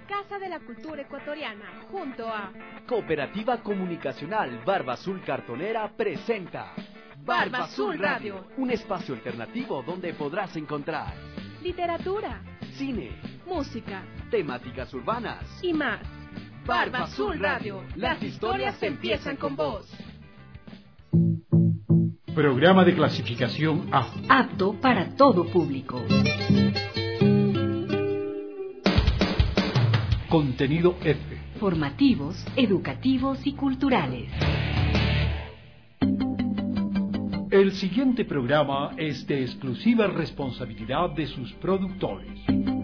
Casa de la Cultura Ecuatoriana, junto a Cooperativa Comunicacional Barba Azul Cartonera presenta Barba Azul Radio, un espacio alternativo donde podrás encontrar literatura, cine, música, temáticas urbanas y más. Barba Azul Radio, las historias empiezan con vos. Programa de clasificación A. Apto para todo público. Contenido F. Formativos, educativos y culturales. El siguiente programa es de exclusiva responsabilidad de sus productores.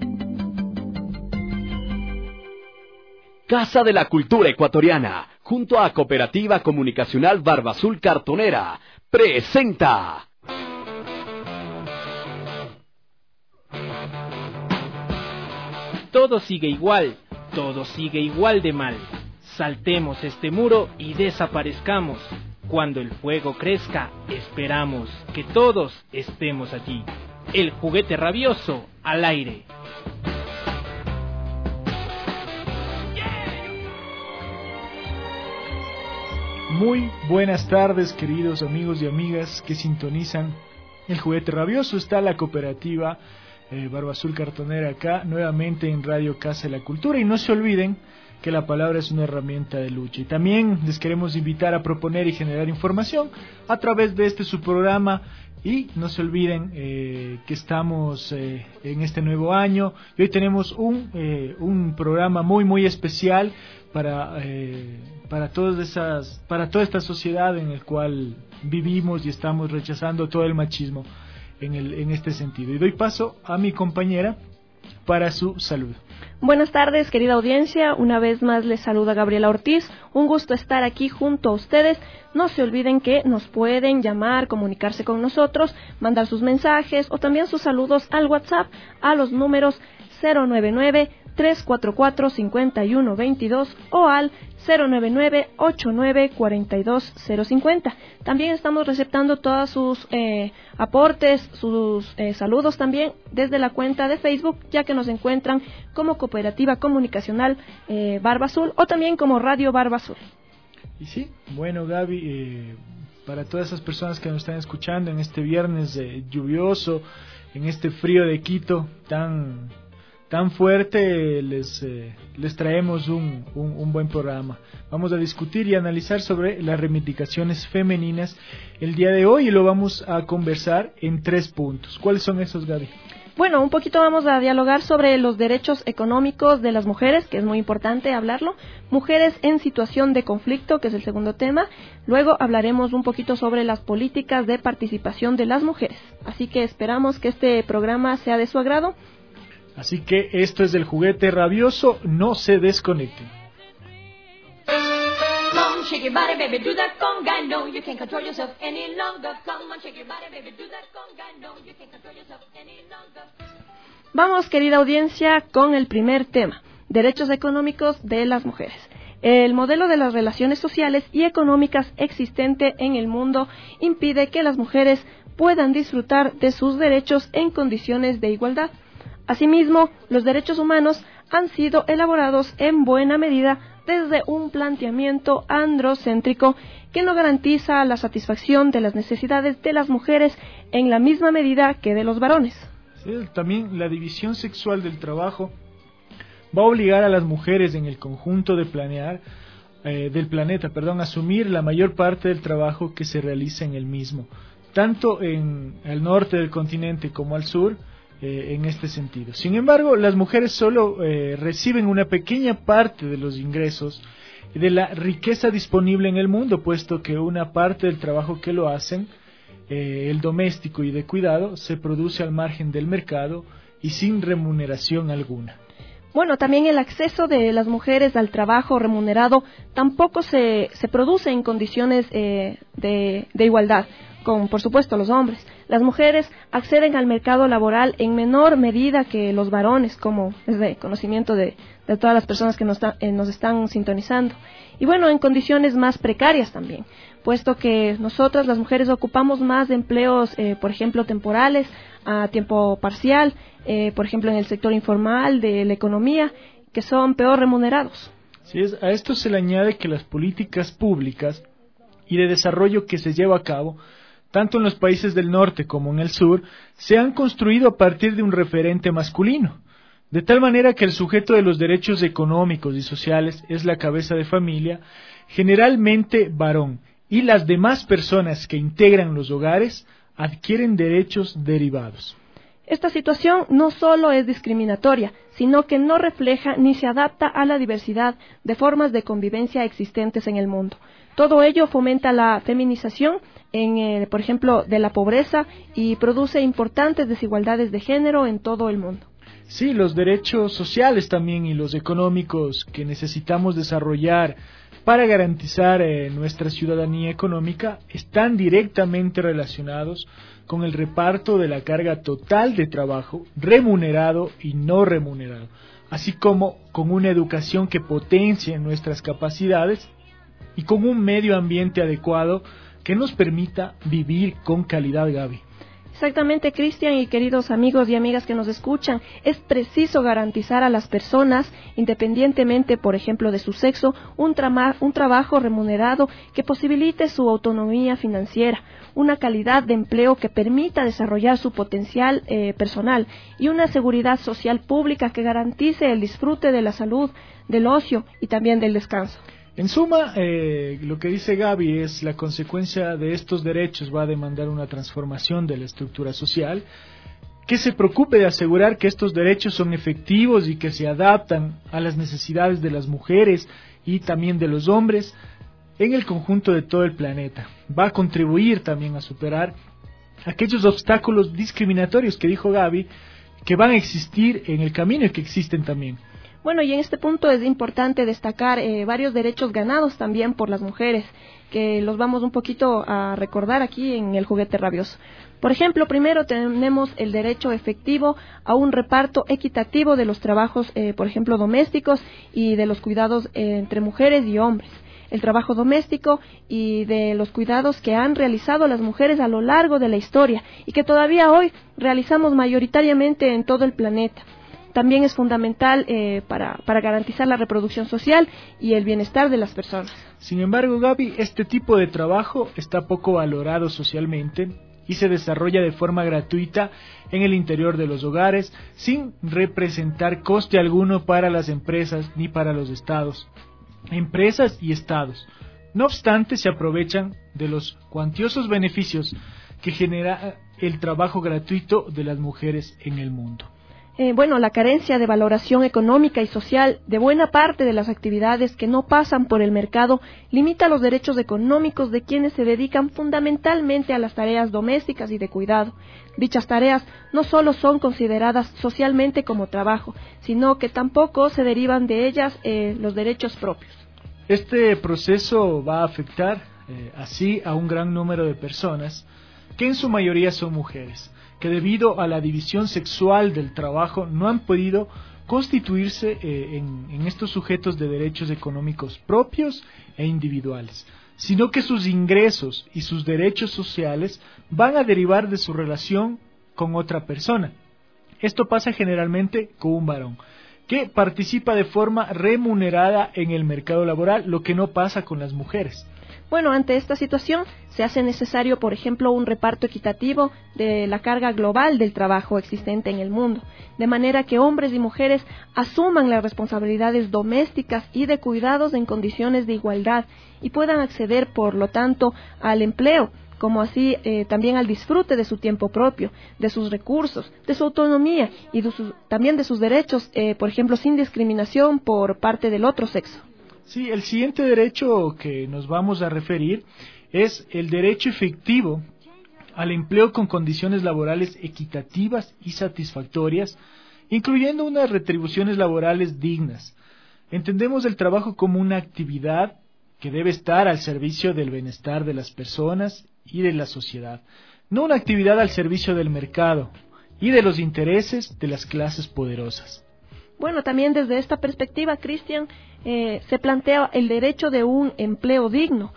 Casa de la Cultura Ecuatoriana, junto a Cooperativa Comunicacional Barba Azul Cartonera, presenta Todo sigue igual, todo sigue igual de mal. Saltemos este muro y desaparezcamos. Cuando el fuego crezca, esperamos que todos estemos allí. El juguete rabioso al aire. Muy buenas tardes, queridos amigos y amigas que sintonizan el juguete rabioso. Está la cooperativa Barba Azul Cartonera acá, nuevamente en Radio Casa de la Cultura. Y no se olviden que la palabra es una herramienta de lucha. Y también les queremos invitar a proponer y generar información a través de su programa. Y no se olviden que estamos en este nuevo año. Y hoy tenemos un programa muy especial para toda esta sociedad en el cual vivimos y estamos rechazando todo el machismo en este sentido. Y doy paso a mi compañera para su saludo. Buenas tardes, querida audiencia. Una vez más les saluda Gabriela Ortiz. Un gusto estar aquí junto a ustedes. No se olviden que nos pueden llamar, comunicarse con nosotros, mandar sus mensajes o también sus saludos al WhatsApp a los números 099-344-5122 o al 099-89-42-050. También estamos receptando todos sus aportes, sus saludos también desde la cuenta de Facebook, ya que nos encuentran como Cooperativa Comunicacional Barba Azul o también como Radio Barba Azul. Y sí, bueno, Gaby, para todas esas personas que nos están escuchando en este viernes lluvioso, en este frío de Quito tan fuerte, les traemos un buen programa. Vamos a discutir y analizar sobre las reivindicaciones femeninas el día de hoy y lo vamos a conversar en 3 puntos. ¿Cuáles son esos, Gaby? Bueno, un poquito vamos a dialogar sobre los derechos económicos de las mujeres, que es muy importante hablarlo. Mujeres en situación de conflicto, que es el segundo tema. Luego hablaremos un poquito sobre las políticas de participación de las mujeres. Así que esperamos que este programa sea de su agrado. Así que esto es el juguete rabioso, no se desconecten. Vamos, querida audiencia, con el primer tema, derechos económicos de las mujeres. El modelo de las relaciones sociales y económicas existente en el mundo impide que las mujeres puedan disfrutar de sus derechos en condiciones de igualdad. Asimismo, los derechos humanos han sido elaborados en buena medida desde un planteamiento androcéntrico que no garantiza la satisfacción de las necesidades de las mujeres en la misma medida que de los varones. Sí, también la división sexual del trabajo va a obligar a las mujeres en el conjunto del planeta, a asumir la mayor parte del trabajo que se realiza en el mismo, tanto en el norte del continente como al sur. En este sentido. Sin embargo, las mujeres solo reciben una pequeña parte de los ingresos de la riqueza disponible en el mundo, puesto que una parte del trabajo que lo hacen, el doméstico y de cuidado, se produce al margen del mercado y sin remuneración alguna. Bueno, también el acceso de las mujeres al trabajo remunerado tampoco se produce en condiciones de igualdad con, por supuesto, los hombres. Las mujeres acceden al mercado laboral en menor medida que los varones, como es de conocimiento de todas las personas que nos están sintonizando. Y bueno, en condiciones más precarias también, puesto que nosotras, las mujeres, ocupamos más de empleos, por ejemplo, temporales, a tiempo parcial, por ejemplo, en el sector informal de la economía, que son peor remunerados. Sí, a esto se le añade que las políticas públicas y de desarrollo que se lleva a cabo, tanto en los países del norte como en el sur, se han construido a partir de un referente masculino, de tal manera que el sujeto de los derechos económicos y sociales es la cabeza de familia, generalmente varón, y las demás personas que integran los hogares adquieren derechos derivados. Esta situación no solo es discriminatoria, sino que no refleja ni se adapta a la diversidad de formas de convivencia existentes en el mundo. Todo ello fomenta la feminización, por ejemplo, de la pobreza y produce importantes desigualdades de género en todo el mundo. Sí, los derechos sociales también y los económicos que necesitamos desarrollar para garantizar nuestra ciudadanía económica están directamente relacionados con el reparto de la carga total de trabajo, remunerado y no remunerado, así como con una educación que potencie nuestras capacidades y con un medio ambiente adecuado que nos permita vivir con calidad, Gaby. Exactamente, Cristian, y queridos amigos y amigas que nos escuchan, es preciso garantizar a las personas, independientemente, por ejemplo, de su sexo, un trabajo remunerado que posibilite su autonomía financiera, una calidad de empleo que permita desarrollar su potencial personal y una seguridad social pública que garantice el disfrute de la salud, del ocio y también del descanso. En suma, lo que dice Gaby es la consecuencia de estos derechos va a demandar una transformación de la estructura social que se preocupe de asegurar que estos derechos son efectivos y que se adaptan a las necesidades de las mujeres y también de los hombres en el conjunto de todo el planeta. Va a contribuir también a superar aquellos obstáculos discriminatorios que dijo Gaby que van a existir en el camino y que existen también. Bueno, y en este punto es importante destacar varios derechos ganados también por las mujeres, que los vamos un poquito a recordar aquí en el Juguete Rabioso. Por ejemplo, primero tenemos el derecho efectivo a un reparto equitativo de los trabajos, por ejemplo, domésticos y de los cuidados entre mujeres y hombres. El trabajo doméstico y de los cuidados que han realizado las mujeres a lo largo de la historia y que todavía hoy realizamos mayoritariamente en todo el planeta. También es fundamental para garantizar la reproducción social y el bienestar de las personas. Sin embargo, Gaby, este tipo de trabajo está poco valorado socialmente y se desarrolla de forma gratuita en el interior de los hogares sin representar coste alguno para las empresas ni para los estados. Empresas y estados, no obstante, se aprovechan de los cuantiosos beneficios que genera el trabajo gratuito de las mujeres en el mundo. La carencia de valoración económica y social de buena parte de las actividades que no pasan por el mercado limita los derechos económicos de quienes se dedican fundamentalmente a las tareas domésticas y de cuidado. Dichas tareas no solo son consideradas socialmente como trabajo, sino que tampoco se derivan de ellas los derechos propios. Este proceso va a afectar así a un gran número de personas, que en su mayoría son mujeres, que debido a la división sexual del trabajo no han podido constituirse en estos sujetos de derechos económicos propios e individuales, sino que sus ingresos y sus derechos sociales van a derivar de su relación con otra persona. Esto pasa generalmente con un varón, que participa de forma remunerada en el mercado laboral, lo que no pasa con las mujeres. Bueno, ante esta situación se hace necesario, por ejemplo, un reparto equitativo de la carga global del trabajo existente en el mundo, de manera que hombres y mujeres asuman las responsabilidades domésticas y de cuidados en condiciones de igualdad y puedan acceder, por lo tanto, al empleo, como así también al disfrute de su tiempo propio, de sus recursos, de su autonomía y también de sus derechos, por ejemplo, sin discriminación por parte del otro sexo. Sí, el siguiente derecho que nos vamos a referir es el derecho efectivo al empleo con condiciones laborales equitativas y satisfactorias, incluyendo unas retribuciones laborales dignas. Entendemos el trabajo como una actividad que debe estar al servicio del bienestar de las personas y de la sociedad, no una actividad al servicio del mercado y de los intereses de las clases poderosas. Bueno, también desde esta perspectiva, Cristian, se plantea el derecho de un empleo digno,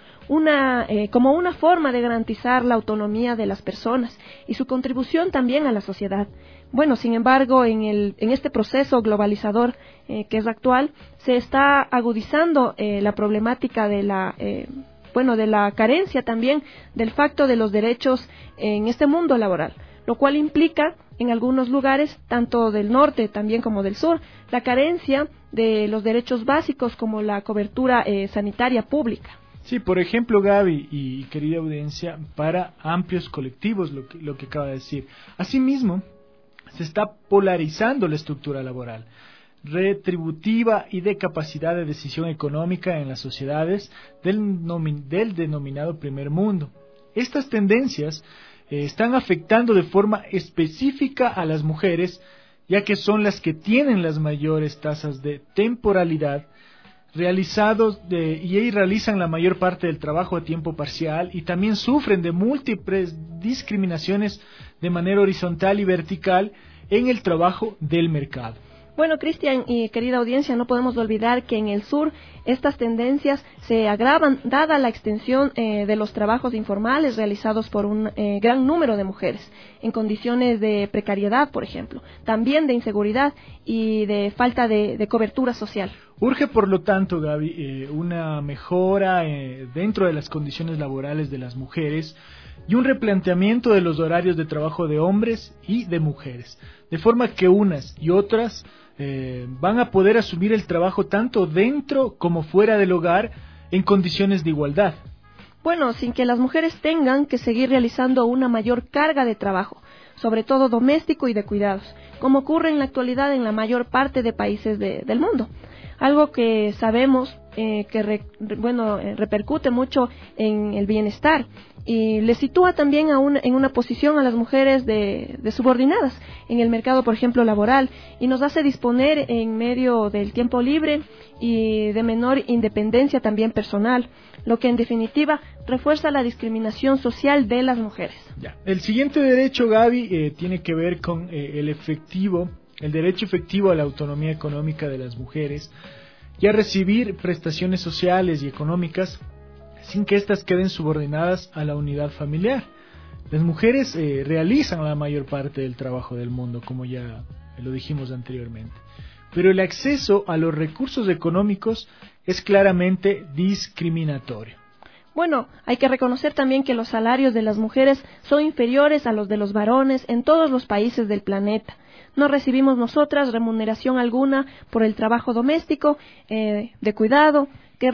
como una forma de garantizar la autonomía de las personas y su contribución también a la sociedad. Bueno, sin embargo, en este proceso globalizador que es actual, se está agudizando la problemática de la carencia también del facto de los derechos en este mundo laboral, lo cual implica en algunos lugares, tanto del norte también como del sur, la carencia de los derechos básicos como la cobertura sanitaria pública. Sí, por ejemplo, Gaby y querida audiencia, para amplios colectivos, lo que acaba de decir. Asimismo, se está polarizando la estructura laboral, retributiva y de capacidad de decisión económica en las sociedades del denominado primer mundo. Estas tendencias están afectando de forma específica a las mujeres, ya que son las que tienen las mayores tasas de temporalidad y realizan la mayor parte del trabajo a tiempo parcial y también sufren de múltiples discriminaciones de manera horizontal y vertical en el trabajo del mercado. Bueno, Cristian y querida audiencia, no podemos olvidar que en el sur estas tendencias se agravan dada la extensión de los trabajos informales realizados por un gran número de mujeres, en condiciones de precariedad, por ejemplo, también de inseguridad y de falta de cobertura social. Urge, por lo tanto, Gaby, una mejora dentro de las condiciones laborales de las mujeres y un replanteamiento de los horarios de trabajo de hombres y de mujeres, de forma que unas y otras van a poder asumir el trabajo tanto dentro como fuera del hogar en condiciones de igualdad. Bueno, sin que las mujeres tengan que seguir realizando una mayor carga de trabajo, sobre todo doméstico y de cuidados, como ocurre en la actualidad en la mayor parte de países del mundo. Algo que sabemos repercute mucho en el bienestar y le sitúa también en una posición a las mujeres de subordinadas en el mercado, por ejemplo, laboral, y nos hace disponer en medio del tiempo libre y de menor independencia también personal, lo que en definitiva refuerza la discriminación social de las mujeres. Ya. El siguiente derecho, Gaby, tiene que ver con el derecho efectivo a la autonomía económica de las mujeres y a recibir prestaciones sociales y económicas sin que éstas queden subordinadas a la unidad familiar. Las mujeres realizan la mayor parte del trabajo del mundo, como ya lo dijimos anteriormente, pero el acceso a los recursos económicos es claramente discriminatorio. Bueno, hay que reconocer también que los salarios de las mujeres son inferiores a los de los varones en todos los países del planeta. No recibimos nosotras remuneración alguna por el trabajo doméstico, de cuidado, que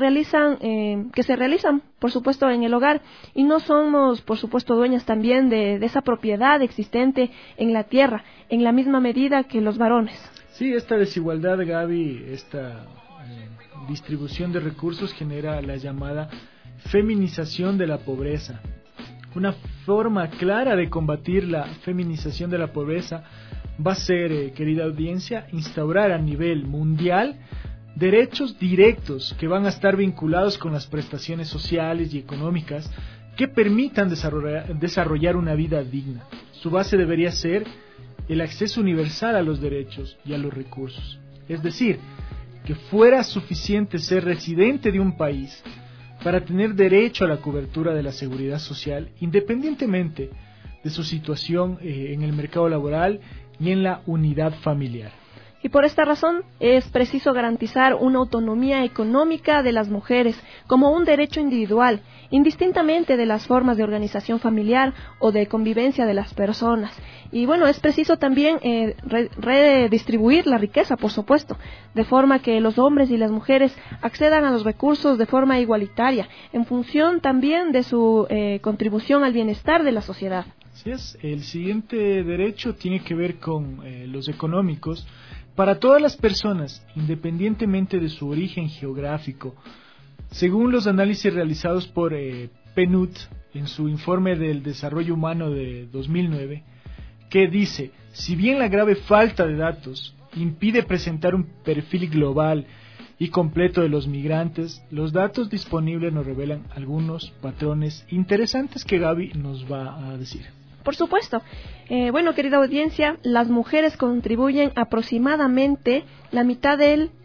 se realizan, por supuesto, en el hogar, y no somos, por supuesto, dueñas también de esa propiedad existente en la tierra, en la misma medida que los varones. Sí, esta desigualdad, Gaby, esta distribución de recursos genera la llamada feminización de la pobreza. Una forma clara de combatir la feminización de la pobreza va a ser, querida audiencia, instaurar a nivel mundial derechos directos que van a estar vinculados con las prestaciones sociales y económicas que permitan desarrollar una vida digna. Su base debería ser el acceso universal a los derechos y a los recursos. Es decir, que fuera suficiente ser residente de un país para tener derecho a la cobertura de la seguridad social, independientemente de su situación en el mercado laboral y en la unidad familiar. Y por esta razón es preciso garantizar una autonomía económica de las mujeres como un derecho individual, indistintamente de las formas de organización familiar o de convivencia de las personas. Y bueno, es preciso también redistribuir la riqueza, por supuesto, de forma que los hombres y las mujeres accedan a los recursos de forma igualitaria, en función también de su contribución al bienestar de la sociedad. Así es, el siguiente derecho tiene que ver con los económicos. Para todas las personas, independientemente de su origen geográfico, según los análisis realizados por PNUD en su informe del desarrollo humano de 2009, que dice, si bien la grave falta de datos impide presentar un perfil global y completo de los migrantes, los datos disponibles nos revelan algunos patrones interesantes que Gaby nos va a decir. Por supuesto. Bueno, querida audiencia, las mujeres contribuyen aproximadamente la mitad del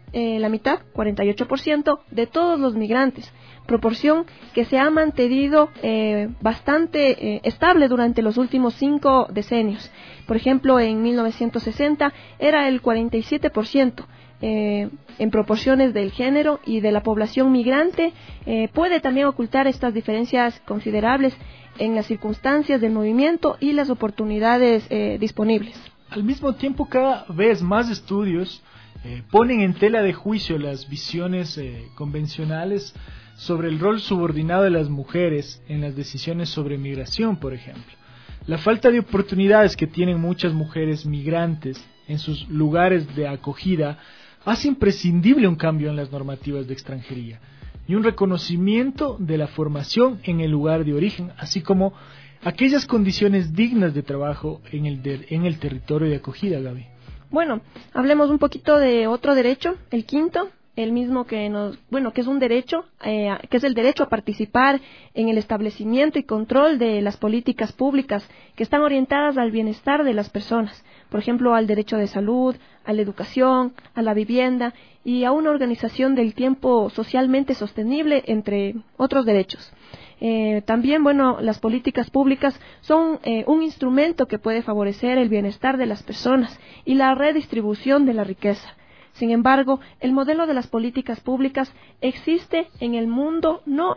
la mitad, 48%, de todos los migrantes, proporción que se ha mantenido bastante estable durante los últimos 5 decenios. Por ejemplo, en 1960 era el 47%. En proporciones del género y de la población migrante, puede también ocultar estas diferencias considerables en las circunstancias del movimiento y las oportunidades disponibles. Al mismo tiempo, cada vez más estudios ponen en tela de juicio las visiones convencionales sobre el rol subordinado de las mujeres en las decisiones sobre migración, por ejemplo. La falta de oportunidades que tienen muchas mujeres migrantes en sus lugares de acogida hace imprescindible un cambio en las normativas de extranjería y un reconocimiento de la formación en el lugar de origen, así como aquellas condiciones dignas de trabajo en el territorio de acogida, Gaby. Bueno, hablemos un poquito de otro derecho, el quinto, el mismo que es un derecho, que es el derecho a participar en el establecimiento y control de las políticas públicas que están orientadas al bienestar de las personas, por ejemplo, al derecho de salud, a la educación, a la vivienda y a una organización del tiempo socialmente sostenible, entre otros derechos. También, las políticas públicas son un instrumento que puede favorecer el bienestar de las personas y la redistribución de la riqueza. Sin embargo, el modelo de las políticas públicas existe en el mundo, no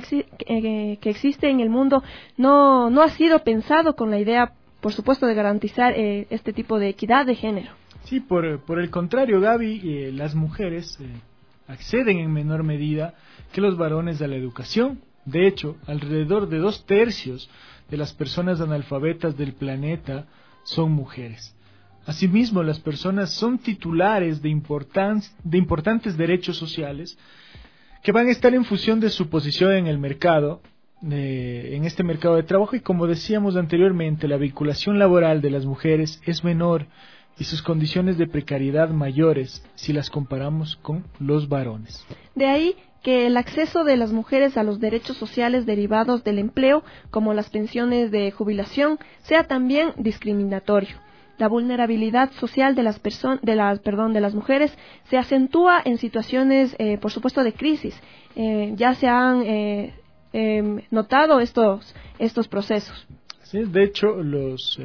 ha sido pensado con la idea, por supuesto, de garantizar este tipo de equidad de género. Sí, por el contrario, Gaby, las mujeres acceden en menor medida que los varones a la educación. De hecho, alrededor de 2/3 de las personas analfabetas del planeta son mujeres. Asimismo, las personas son titulares de importantes derechos sociales que van a estar en función de su posición en el mercado, en este mercado de trabajo, y como decíamos anteriormente, la vinculación laboral de las mujeres es menor y sus condiciones de precariedad mayores si las comparamos con los varones. De ahí que el acceso de las mujeres a los derechos sociales derivados del empleo, como las pensiones de jubilación, sea también discriminatorio. La vulnerabilidad social de las mujeres se acentúa en situaciones, por supuesto, de crisis. Ya se han notado estos procesos. Sí, de hecho, los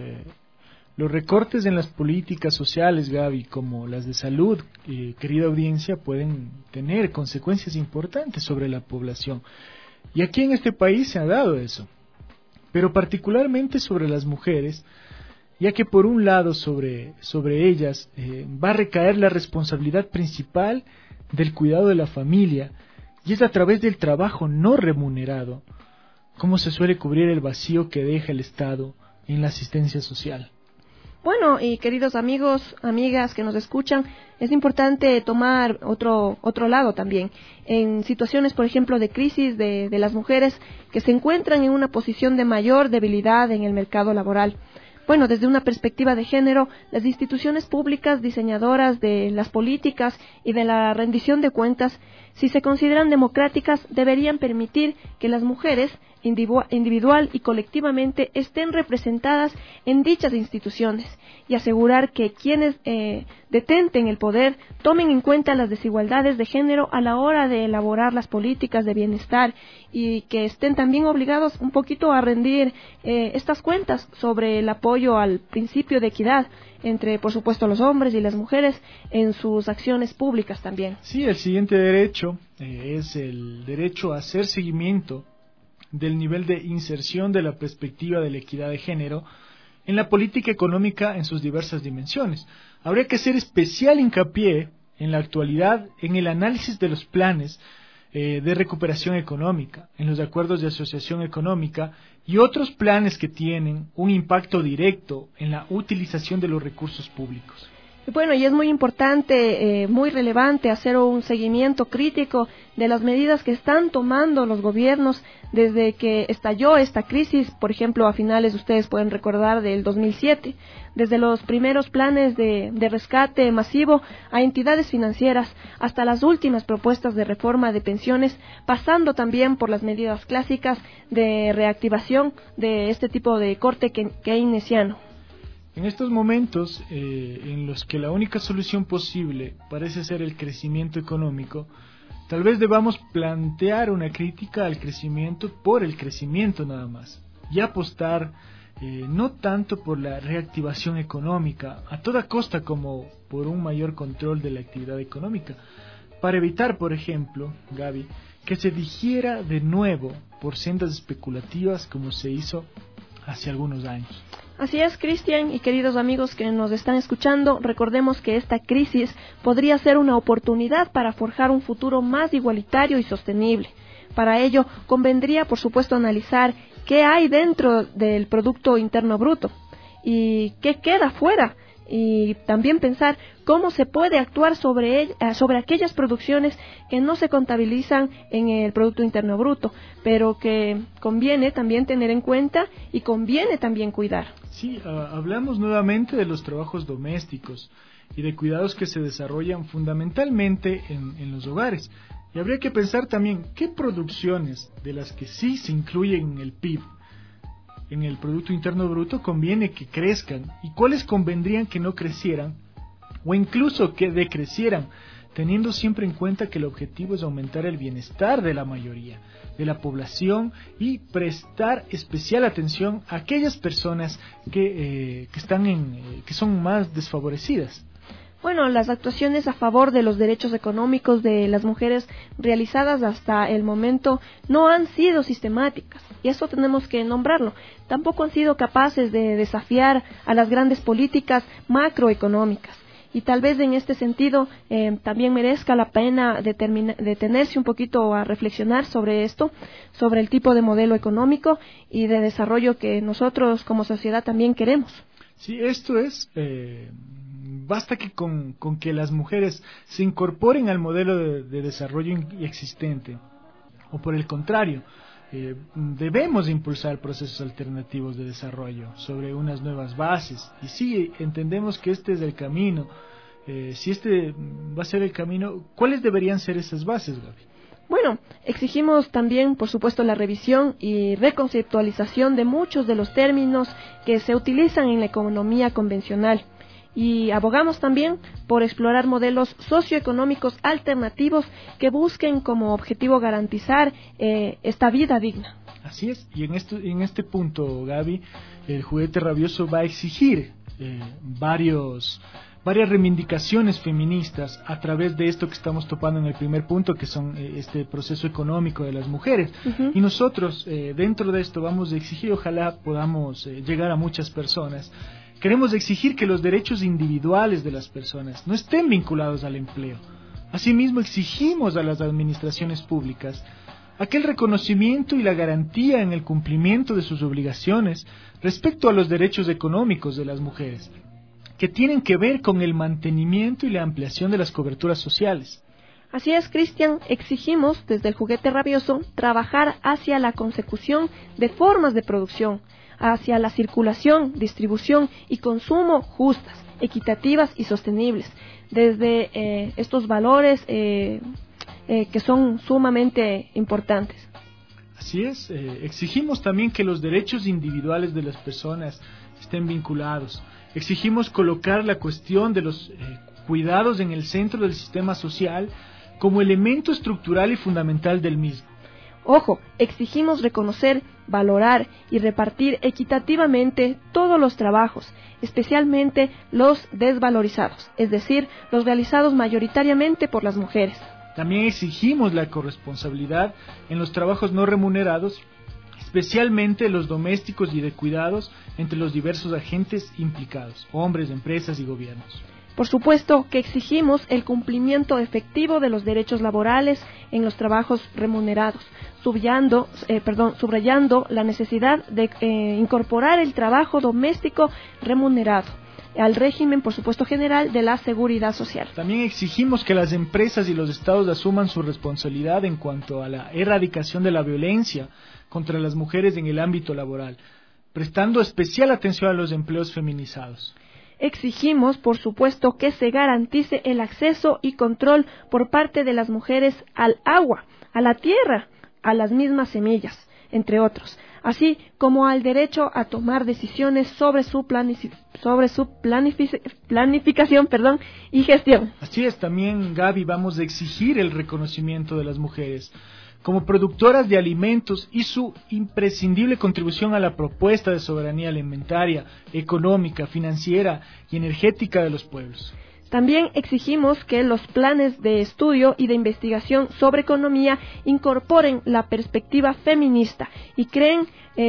recortes en las políticas sociales, Gaby, como las de salud, querida audiencia, pueden tener consecuencias importantes sobre la población. Y aquí en este país se ha dado eso, pero particularmente sobre las mujeres, ya que por un lado sobre ellas va a recaer la responsabilidad principal del cuidado de la familia, y es a través del trabajo no remunerado como se suele cubrir el vacío que deja el Estado en la asistencia social. Bueno, y queridos amigos, amigas que nos escuchan, es importante tomar otro lado también. En situaciones, por ejemplo, de crisis de las mujeres que se encuentran en una posición de mayor debilidad en el mercado laboral. Bueno, desde una perspectiva de género, las instituciones públicas diseñadoras de las políticas y de la rendición de cuentas, si se consideran democráticas, deberían permitir que las mujeres, individual y colectivamente, estén representadas en dichas instituciones y asegurar que quienes detenten el poder tomen en cuenta las desigualdades de género a la hora de elaborar las políticas de bienestar y que estén también obligados un poquito a rendir estas cuentas sobre el apoyo al principio de equidad entre, por supuesto, los hombres y las mujeres en sus acciones públicas también. Sí, el siguiente derecho es el derecho a hacer seguimiento del nivel de inserción de la perspectiva de la equidad de género en la política económica en sus diversas dimensiones. Habría que hacer especial hincapié en la actualidad en el análisis de los planes de recuperación económica, en los acuerdos de asociación económica y otros planes que tienen un impacto directo en la utilización de los recursos públicos. Bueno, y es muy importante, muy relevante hacer un seguimiento crítico de las medidas que están tomando los gobiernos desde que estalló esta crisis, por ejemplo, a finales, ustedes pueden recordar, del 2007, desde los primeros planes de rescate masivo a entidades financieras hasta las últimas propuestas de reforma de pensiones, pasando también por las medidas clásicas de reactivación de este tipo de corte keynesiano. En estos momentos en los que la única solución posible parece ser el crecimiento económico, tal vez debamos plantear una crítica al crecimiento por el crecimiento nada más y apostar no tanto por la reactivación económica a toda costa como por un mayor control de la actividad económica, para evitar, por ejemplo, Gaby, que se digiera de nuevo por sendas especulativas como se hizo hace algunos años. Así es, Cristian, y queridos amigos que nos están escuchando, recordemos que esta crisis podría ser una oportunidad para forjar un futuro más igualitario y sostenible. Para ello, convendría, por supuesto, analizar qué hay dentro del Producto Interno Bruto y qué queda fuera, y también pensar cómo se puede actuar sobre aquellas producciones que no se contabilizan en el Producto Interno Bruto, pero que conviene también tener en cuenta y conviene también cuidar. Sí, hablamos nuevamente de los trabajos domésticos y de cuidados que se desarrollan fundamentalmente en los hogares. Y habría que pensar también qué producciones de las que sí se incluyen en el PIB, en el Producto Interno Bruto, conviene que crezcan y cuáles convendrían que no crecieran o incluso que decrecieran, teniendo siempre en cuenta que el objetivo es aumentar el bienestar de la mayoría de la población y prestar especial atención a aquellas personas que son más desfavorecidas. Bueno, las actuaciones a favor de los derechos económicos de las mujeres realizadas hasta el momento no han sido sistemáticas, y eso tenemos que nombrarlo. Tampoco han sido capaces de desafiar a las grandes políticas macroeconómicas. Y tal vez en este sentido también merezca la pena detenerse un poquito a reflexionar sobre esto, sobre el tipo de modelo económico y de desarrollo que nosotros como sociedad también queremos. Sí, esto es... Basta que con que las mujeres se incorporen al modelo de desarrollo existente, o por el contrario, debemos impulsar procesos alternativos de desarrollo sobre unas nuevas bases. Y sí, entendemos que este es el camino. Si este va a ser el camino, ¿cuáles deberían ser esas bases, Gaby? Bueno, exigimos también, por supuesto, la revisión y reconceptualización de muchos de los términos que se utilizan en la economía convencional. Y abogamos también por explorar modelos socioeconómicos alternativos que busquen como objetivo garantizar esta vida digna. Así es, y en este punto, Gaby, el Juguete Rabioso va a exigir varias reivindicaciones feministas a través de esto que estamos topando en el primer punto, que son este proceso económico de las mujeres. Uh-huh. Y nosotros, dentro de esto, vamos a exigir, ojalá podamos llegar a muchas personas. Queremos exigir que los derechos individuales de las personas no estén vinculados al empleo. Asimismo, exigimos a las administraciones públicas aquel reconocimiento y la garantía en el cumplimiento de sus obligaciones respecto a los derechos económicos de las mujeres, que tienen que ver con el mantenimiento y la ampliación de las coberturas sociales. Así es, Cristian, exigimos desde el Juguete Rabioso trabajar hacia la consecución de formas de producción, hacia la circulación, distribución y consumo justas, equitativas y sostenibles, desde estos valores que son sumamente importantes. Así es, exigimos también que los derechos individuales de las personas estén vinculados. Exigimos colocar la cuestión de los cuidados en el centro del sistema social como elemento estructural y fundamental del mismo. Ojo, exigimos reconocer, valorar y repartir equitativamente todos los trabajos, especialmente los desvalorizados, es decir, los realizados mayoritariamente por las mujeres. También exigimos la corresponsabilidad en los trabajos no remunerados, especialmente los domésticos y de cuidados entre los diversos agentes implicados, hombres, empresas y gobiernos. Por supuesto que exigimos el cumplimiento efectivo de los derechos laborales en los trabajos remunerados, subrayando la necesidad de incorporar el trabajo doméstico remunerado al régimen, por supuesto, general de la seguridad social. También exigimos que las empresas y los estados asuman su responsabilidad en cuanto a la erradicación de la violencia contra las mujeres en el ámbito laboral, prestando especial atención a los empleos feminizados. Exigimos, por supuesto, que se garantice el acceso y control por parte de las mujeres al agua, a la tierra, a las mismas semillas, entre otros, así como al derecho a tomar decisiones sobre su planificación y gestión. Así es, también, Gaby, vamos a exigir el reconocimiento de las mujeres como productoras de alimentos y su imprescindible contribución a la propuesta de soberanía alimentaria, económica, financiera y energética de los pueblos. También exigimos que los planes de estudio y de investigación sobre economía incorporen la perspectiva feminista y creen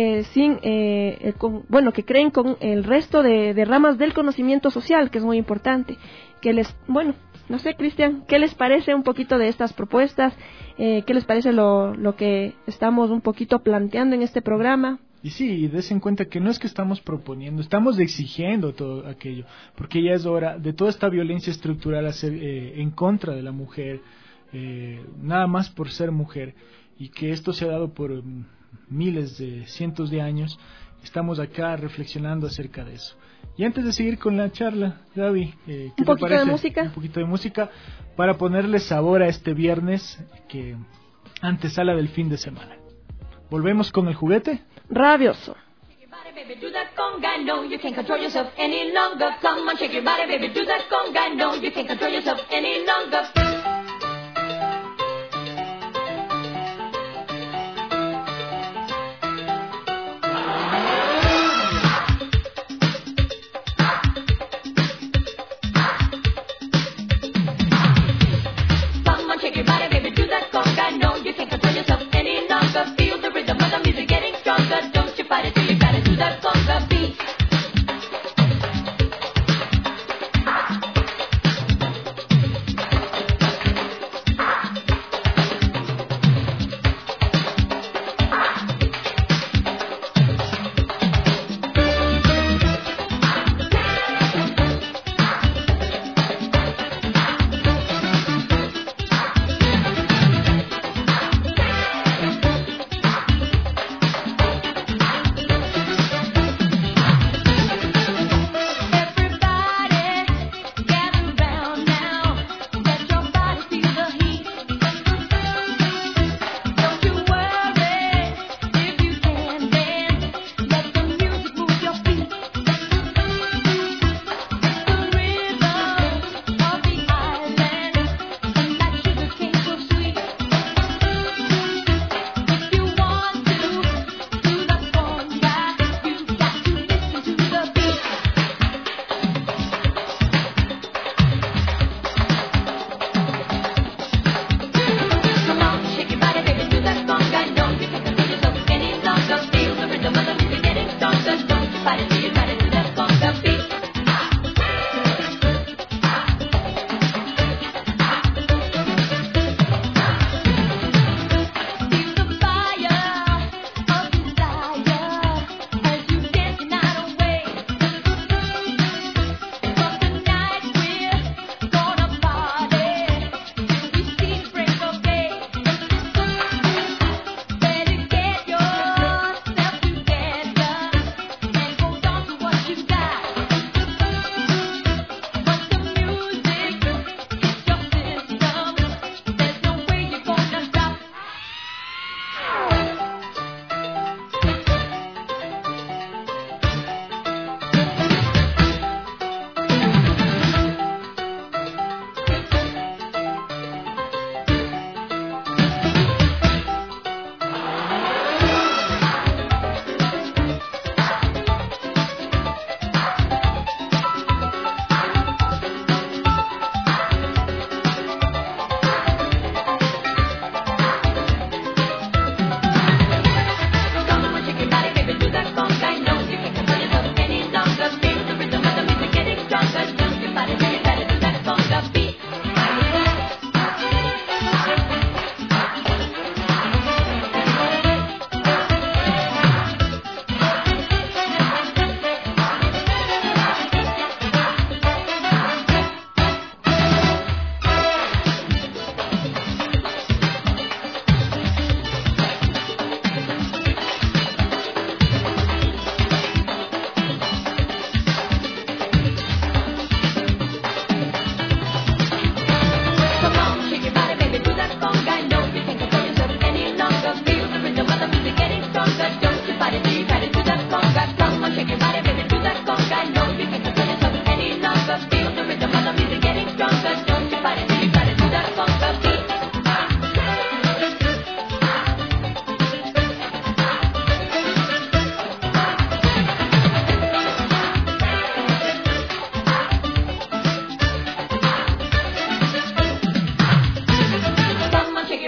que creen con el resto de ramas del conocimiento social, que es muy importante. No sé, Cristian, ¿qué les parece un poquito de estas propuestas? ¿Qué les parece lo que estamos un poquito planteando en este programa? Y sí, des en cuenta que no es que estamos proponiendo, estamos exigiendo todo aquello, porque ya es hora de toda esta violencia estructural en contra de la mujer, nada más por ser mujer, y que esto se ha dado por cientos de años. Estamos acá reflexionando acerca de eso. Y antes de seguir con la charla, Gaby, ¿qué te parece? Un poquito de música para ponerle sabor a este viernes, que antesala del fin de semana. Volvemos con el juguete rabioso.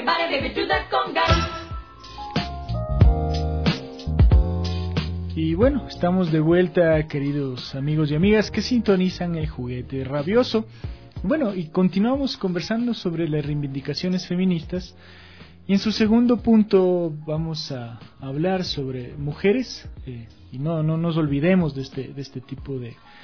Y bueno, estamos de vuelta, queridos amigos y amigas que sintonizan el juguete rabioso. Bueno, y continuamos conversando sobre las reivindicaciones feministas. Y en su segundo punto vamos a hablar sobre mujeres, y no nos olvidemos de este tipo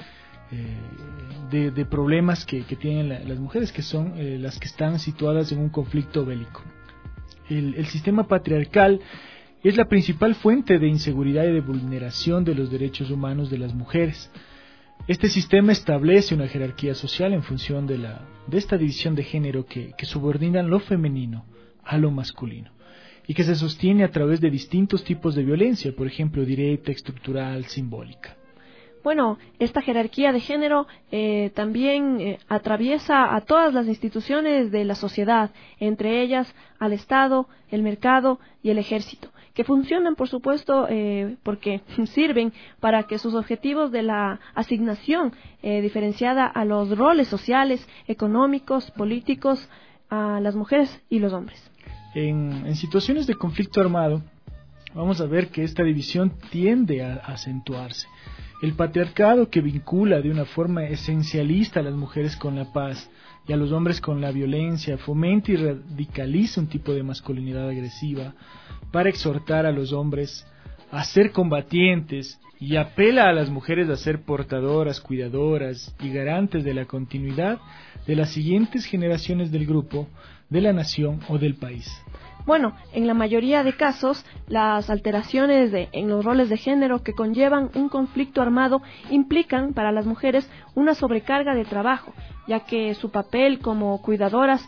de problemas que tienen las mujeres, que son las que están situadas en un conflicto bélico. El sistema patriarcal es la principal fuente de inseguridad y de vulneración de los derechos humanos de las mujeres. Este sistema establece una jerarquía social en función de esta división de género que subordina lo femenino a lo masculino y que se sostiene a través de distintos tipos de violencia, por ejemplo, directa, estructural, simbólica. Bueno, esta jerarquía de género también atraviesa a todas las instituciones de la sociedad, entre ellas al Estado, el mercado y el ejército, que funcionan, por supuesto, porque sirven para que sus objetivos de la asignación diferenciada a los roles sociales, económicos, políticos, a las mujeres y los hombres. En situaciones de conflicto armado, vamos a ver que esta división tiende a acentuarse. El patriarcado, que vincula de una forma esencialista a las mujeres con la paz y a los hombres con la violencia, fomenta y radicaliza un tipo de masculinidad agresiva para exhortar a los hombres a ser combatientes y apela a las mujeres a ser portadoras, cuidadoras y garantes de la continuidad de las siguientes generaciones del grupo, de la nación o del país. Bueno, en la mayoría de casos, las alteraciones en los roles de género que conllevan un conflicto armado implican para las mujeres una sobrecarga de trabajo, ya que su papel como cuidadoras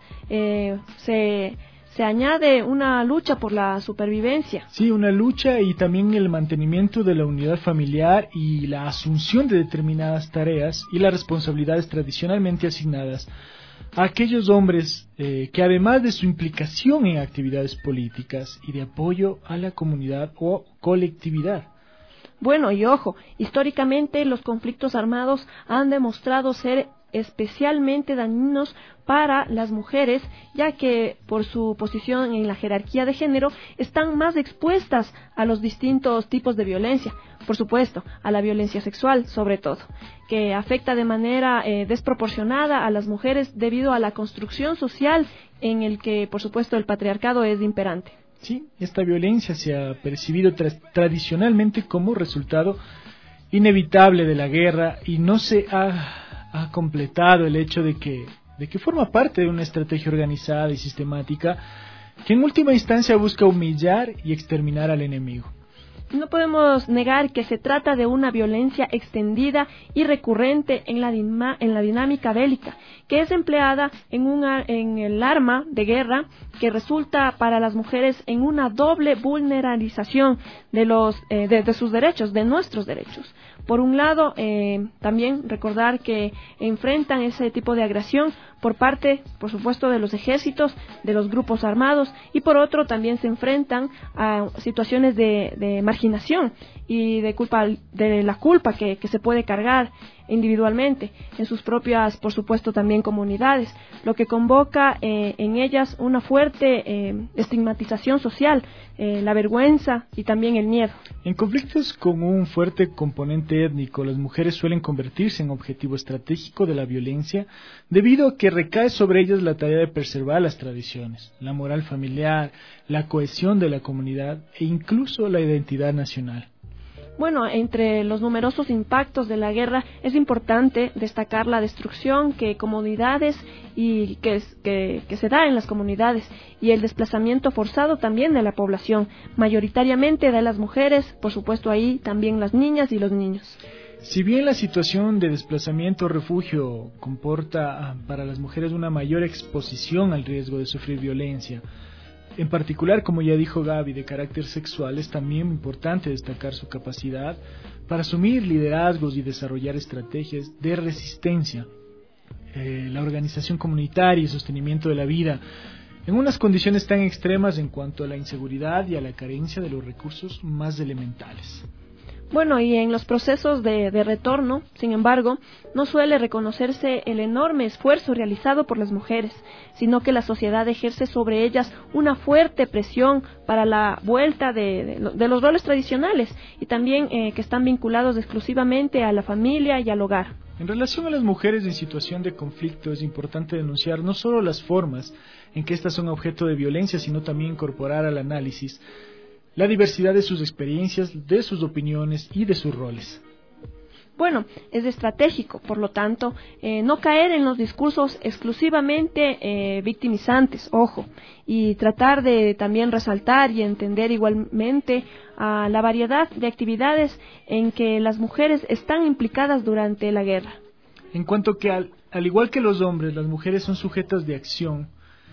se añade una lucha por la supervivencia. Sí, una lucha y también el mantenimiento de la unidad familiar y la asunción de determinadas tareas y las responsabilidades tradicionalmente asignadas a aquellos hombres que además de su implicación en actividades políticas y de apoyo a la comunidad o colectividad. Bueno, y ojo, históricamente los conflictos armados han demostrado ser especialmente dañinos para las mujeres, ya que por su posición en la jerarquía de género están más expuestas a los distintos tipos de violencia, por supuesto, a la violencia sexual sobre todo, que afecta de manera desproporcionada a las mujeres debido a la construcción social en el que, por supuesto, el patriarcado es imperante. Sí, esta violencia se ha percibido tradicionalmente como resultado inevitable de la guerra y no se ha completado el hecho de que forma parte de una estrategia organizada y sistemática que en última instancia busca humillar y exterminar al enemigo. No podemos negar que se trata de una violencia extendida y recurrente en la dinámica bélica, que es empleada en el arma de guerra, que resulta para las mujeres en una doble vulneralización de sus derechos, de nuestros derechos. Por un lado, también recordar que enfrentan ese tipo de agresión por parte, por supuesto, de los ejércitos, de los grupos armados, y por otro también se enfrentan a situaciones de marginación y de la culpa que se puede cargar individualmente en sus propias, por supuesto, también comunidades, lo que convoca en ellas una fuerte estigmatización social, la vergüenza y también el miedo. En conflictos con un fuerte componente étnico, las mujeres suelen convertirse en objetivo estratégico de la violencia debido a que recae sobre ellas la tarea de preservar las tradiciones, la moral familiar, la cohesión de la comunidad e incluso la identidad nacional. Bueno, entre los numerosos impactos de la guerra es importante destacar la destrucción que se da en las comunidades y el desplazamiento forzado también de la población, mayoritariamente de las mujeres, por supuesto ahí también las niñas y los niños. Si bien la situación de desplazamiento o refugio comporta para las mujeres una mayor exposición al riesgo de sufrir violencia, en particular, como ya dijo Gaby, de carácter sexual, es también importante destacar su capacidad para asumir liderazgos y desarrollar estrategias de resistencia, la organización comunitaria y sostenimiento de la vida, en unas condiciones tan extremas en cuanto a la inseguridad y a la carencia de los recursos más elementales. Bueno, y en los procesos de retorno, sin embargo, no suele reconocerse el enorme esfuerzo realizado por las mujeres, sino que la sociedad ejerce sobre ellas una fuerte presión para la vuelta de los roles tradicionales y también que están vinculados exclusivamente a la familia y al hogar. En relación a las mujeres en situación de conflicto, es importante denunciar no solo las formas en que éstas son objeto de violencia, sino también incorporar al análisis la diversidad de sus experiencias, de sus opiniones y de sus roles. Bueno, es estratégico, por lo tanto, no caer en los discursos exclusivamente victimizantes, ojo, y tratar de también resaltar y entender igualmente a la variedad de actividades en que las mujeres están implicadas durante la guerra. En cuanto que al igual que los hombres, las mujeres son sujetas de acción.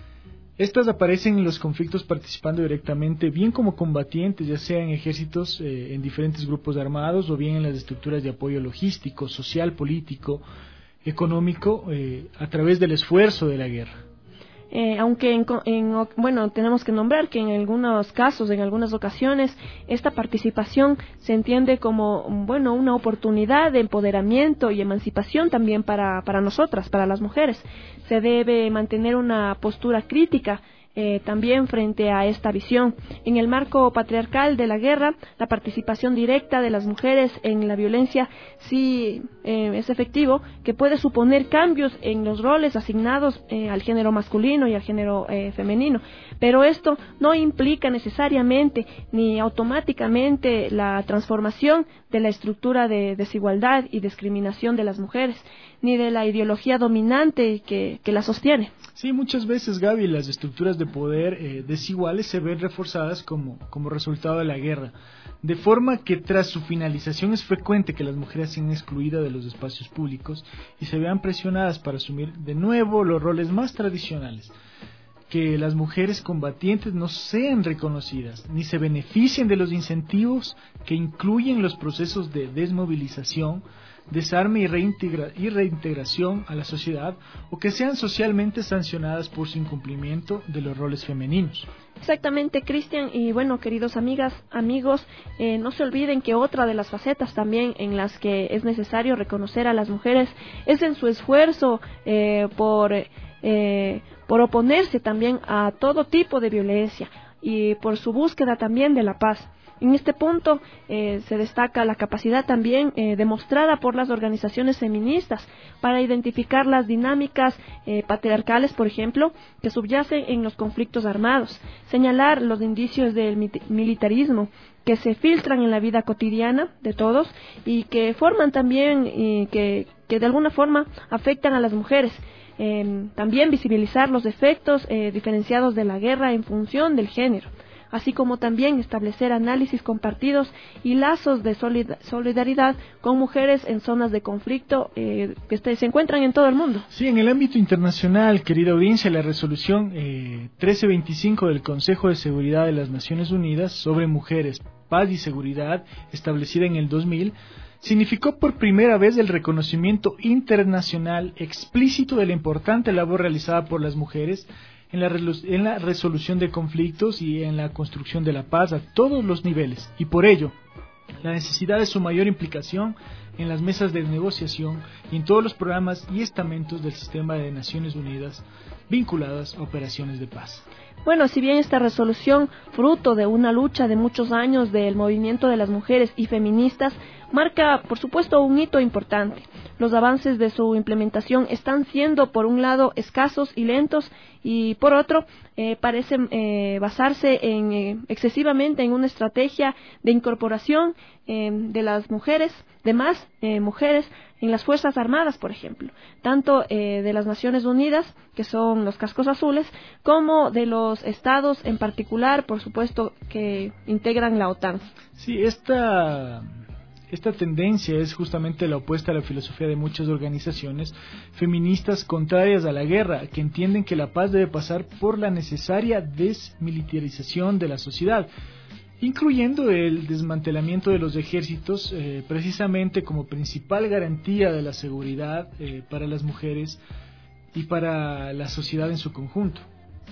Estas aparecen en los conflictos participando directamente, bien como combatientes, ya sea en ejércitos, en diferentes grupos armados, o bien en las estructuras de apoyo logístico, social, político, económico, a través del esfuerzo de la guerra. Aunque bueno, tenemos que nombrar que en algunos casos, en algunas ocasiones, esta participación se entiende como, bueno, una oportunidad de empoderamiento y emancipación también para nosotras, para las mujeres. Se debe mantener una postura crítica también frente a esta visión. En el marco patriarcal de la guerra, la participación directa de las mujeres en la violencia sí es efectivo, que puede suponer cambios en los roles asignados al género masculino y al género femenino, pero esto no implica necesariamente ni automáticamente la transformación de la estructura de desigualdad y discriminación de las mujeres, ni de la ideología dominante que la sostiene. Sí, muchas veces, Gaby, las estructuras de poder desiguales se ven reforzadas como resultado de la guerra, de forma que tras su finalización es frecuente que las mujeres sean excluidas de los espacios públicos y se vean presionadas para asumir de nuevo los roles más tradicionales, que las mujeres combatientes no sean reconocidas ni se beneficien de los incentivos que incluyen los procesos de desmovilización, desarme y reintegración a la sociedad, o que sean socialmente sancionadas por su incumplimiento de los roles femeninos. Exactamente, Cristian, y bueno, queridos amigos, no se olviden que otra de las facetas también en las que es necesario reconocer a las mujeres es en su esfuerzo por oponerse también a todo tipo de violencia y por su búsqueda también de la paz. En este punto se destaca la capacidad también demostrada por las organizaciones feministas para identificar las dinámicas patriarcales, por ejemplo, que subyacen en los conflictos armados, señalar los indicios del militarismo que se filtran en la vida cotidiana de todos y que forman también que de alguna forma afectan a las mujeres. También visibilizar los efectos diferenciados de la guerra en función del género, así como también establecer análisis compartidos y lazos de solidaridad con mujeres en zonas de conflicto que se encuentran en todo el mundo. Sí, en el ámbito internacional, querida audiencia, la resolución 1325 del Consejo de Seguridad de las Naciones Unidas sobre Mujeres, Paz y Seguridad, establecida en el 2000, significó por primera vez el reconocimiento internacional explícito de la importante labor realizada por las mujeres en la resolución de conflictos y en la construcción de la paz a todos los niveles, y por ello la necesidad de su mayor implicación en las mesas de negociación y en todos los programas y estamentos del sistema de Naciones Unidas vinculadas a operaciones de paz. Bueno, si bien esta resolución, fruto de una lucha de muchos años del movimiento de las mujeres y feministas, marca, por supuesto, un hito importante. Los avances de su implementación están siendo, por un lado, escasos y lentos, y por otro, parecen basarse excesivamente en una estrategia de incorporación de las mujeres, de más mujeres, en las Fuerzas Armadas, por ejemplo, tanto de las Naciones Unidas, que son los cascos azules, como de los estados en particular, por supuesto, que integran la OTAN. Sí, esta tendencia es justamente la opuesta a la filosofía de muchas organizaciones feministas contrarias a la guerra, que entienden que la paz debe pasar por la necesaria desmilitarización de la sociedad, incluyendo el desmantelamiento de los ejércitos, precisamente como principal garantía de la seguridad para las mujeres y para la sociedad en su conjunto.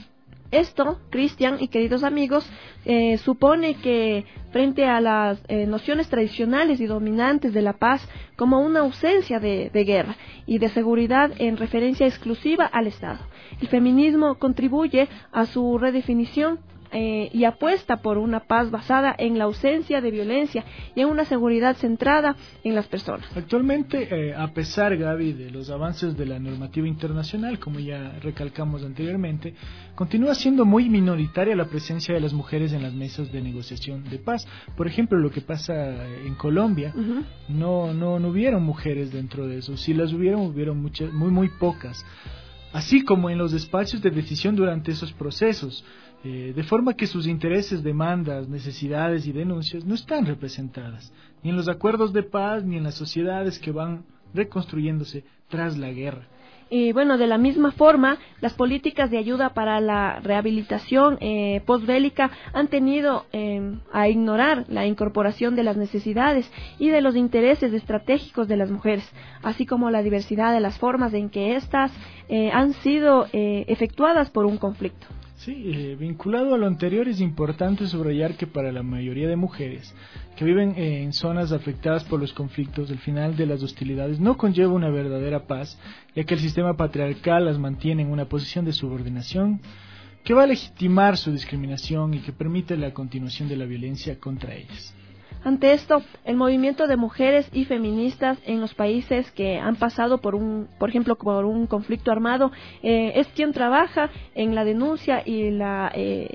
Esto, Cristian y queridos amigos, supone que frente a las nociones tradicionales y dominantes de la paz como una ausencia de guerra y de seguridad en referencia exclusiva al Estado, el feminismo contribuye a su redefinición y apuesta por una paz basada en la ausencia de violencia y en una seguridad centrada en las personas. Actualmente, a pesar, Gaby, de los avances de la normativa internacional, como ya recalcamos anteriormente, continúa siendo muy minoritaria la presencia de las mujeres en las mesas de negociación de paz. Por ejemplo, lo que pasa en Colombia, no hubieron mujeres dentro de eso. Si las hubieron muchas, muy pocas. Así como en los espacios de decisión durante esos procesos, de forma que sus intereses, demandas, necesidades y denuncias no están representadas, ni en los acuerdos de paz, ni en las sociedades que van reconstruyéndose tras la guerra. Y bueno, de la misma forma, las políticas de ayuda para la rehabilitación posbélica han tenido a ignorar la incorporación de las necesidades y de los intereses estratégicos de las mujeres, así como la diversidad de las formas en que éstas han sido efectuadas por un conflicto. Sí, vinculado a lo anterior, es importante subrayar que para la mayoría de mujeres que viven en zonas afectadas por los conflictos, el final de las hostilidades no conlleva una verdadera paz, ya que el sistema patriarcal las mantiene en una posición de subordinación que va a legitimar su discriminación y que permite la continuación de la violencia contra ellas. Ante esto, el movimiento de mujeres y feministas en los países que han pasado por ejemplo, por un conflicto armado, es quien trabaja en la denuncia y la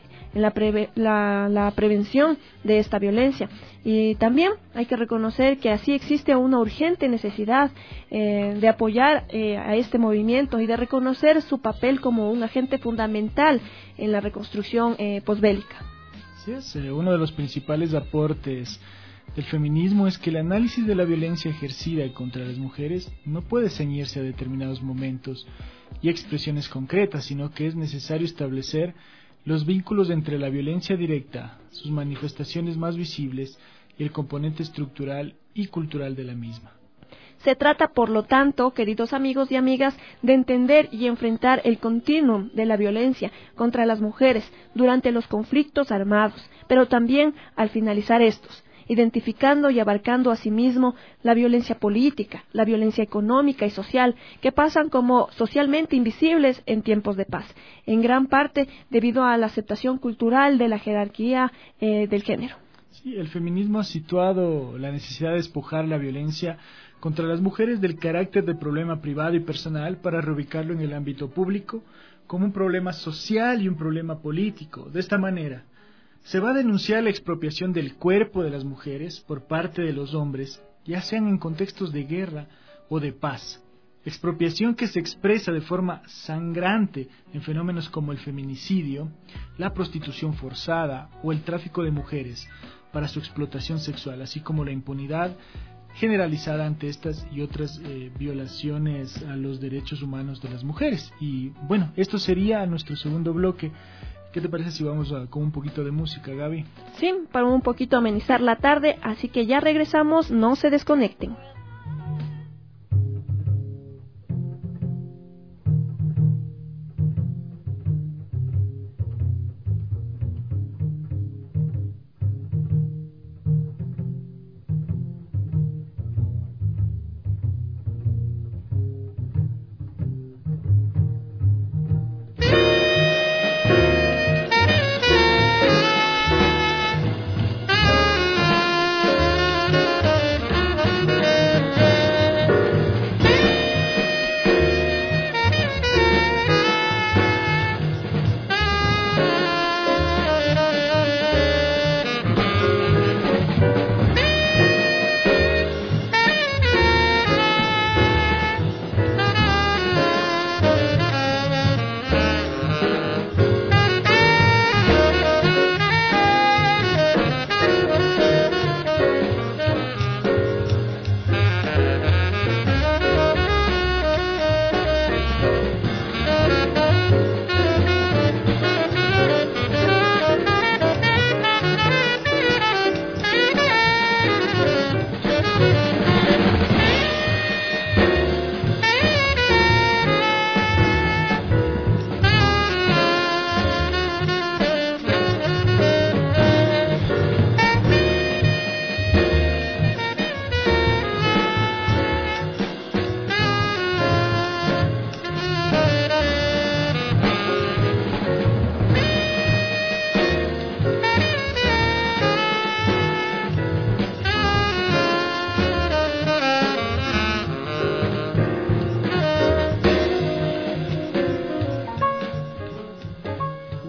prevención de esta violencia. Y también hay que reconocer que así existe una urgente necesidad de apoyar a este movimiento y de reconocer su papel como un agente fundamental en la reconstrucción posbélica. Sí, uno de los principales aportes del feminismo es que el análisis de la violencia ejercida contra las mujeres no puede ceñirse a determinados momentos y expresiones concretas, sino que es necesario establecer los vínculos entre la violencia directa, sus manifestaciones más visibles y el componente estructural y cultural de la misma. Se trata, por lo tanto, queridos amigos y amigas, de entender y enfrentar el continuum de la violencia contra las mujeres durante los conflictos armados, pero también al finalizar estos, identificando y abarcando asimismo la violencia política, la violencia económica y social, que pasan como socialmente invisibles en tiempos de paz, en gran parte debido a la aceptación cultural de la jerarquía del género. Sí, el feminismo ha situado la necesidad de despojar la violencia contra las mujeres del carácter de problema privado y personal para reubicarlo en el ámbito público como un problema social y un problema político. De esta manera, se va a denunciar la expropiación del cuerpo de las mujeres por parte de los hombres, ya sean en contextos de guerra o de paz. Expropiación que se expresa de forma sangrante en fenómenos como el feminicidio, la prostitución forzada o el tráfico de mujeres para su explotación sexual, así como la impunidad generalizada ante estas y otras violaciones a los derechos humanos de las mujeres. Y bueno, esto sería nuestro segundo bloque. ¿Qué te parece si vamos con un poquito de música, Gaby? Sí, para un poquito amenizar la tarde, así que ya regresamos, no se desconecten.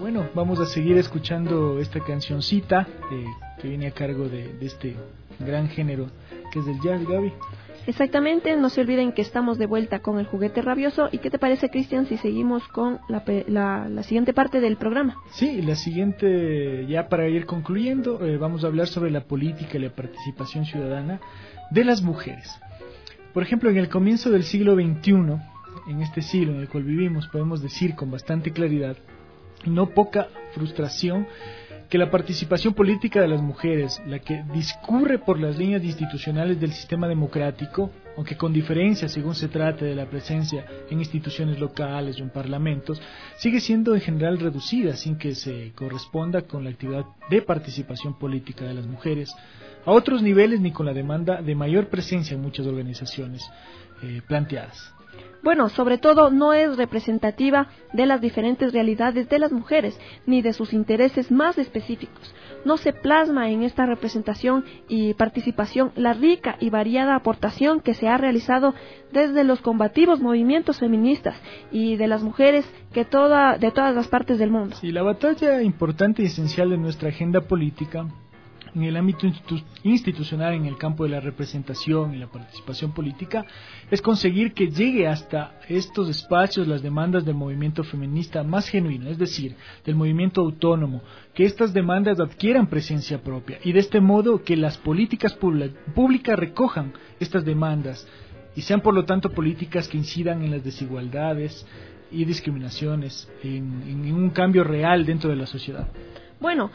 Bueno, vamos a seguir escuchando esta cancioncita que viene a cargo de este gran género que es del jazz, Gaby. Exactamente, no se olviden que estamos de vuelta con el juguete rabioso. ¿Y qué te parece, Cristian, si seguimos con la siguiente parte del programa? Sí, la siguiente, ya para ir concluyendo, vamos a hablar sobre la política y la participación ciudadana de las mujeres. Por ejemplo, en el comienzo del siglo XXI, en este siglo en el cual vivimos, podemos decir con bastante claridad y no poca frustración que la participación política de las mujeres, la que discurre por las líneas institucionales del sistema democrático, aunque con diferencia según se trate de la presencia en instituciones locales o en parlamentos, sigue siendo en general reducida sin que se corresponda con la actividad de participación política de las mujeres a otros niveles ni con la demanda de mayor presencia en muchas organizaciones planteadas. Bueno, sobre todo no es representativa de las diferentes realidades de las mujeres, ni de sus intereses más específicos. No se plasma en esta representación y participación la rica y variada aportación que se ha realizado desde los combativos movimientos feministas y de las mujeres de todas las partes del mundo. Sí, la batalla importante y esencial de nuestra agenda política en el ámbito institucional, en el campo de la representación y la participación política, es conseguir que llegue hasta estos espacios las demandas del movimiento feminista más genuino, es decir, del movimiento autónomo, que estas demandas adquieran presencia propia y de este modo que las políticas públicas recojan estas demandas y sean por lo tanto políticas que incidan en las desigualdades y discriminaciones, en un cambio real dentro de la sociedad. Bueno,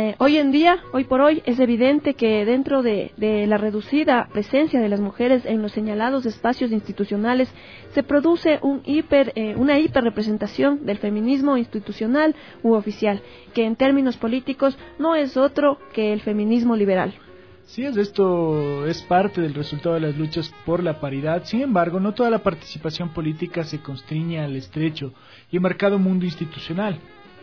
hoy por hoy, es evidente que dentro de la reducida presencia de las mujeres en los señalados espacios institucionales se produce una hiperrepresentación del feminismo institucional u oficial, que en términos políticos no es otro que el feminismo liberal. Sí, esto es parte del resultado de las luchas por la paridad. Sin embargo, no toda la participación política se constriñe al estrecho y marcado mundo institucional.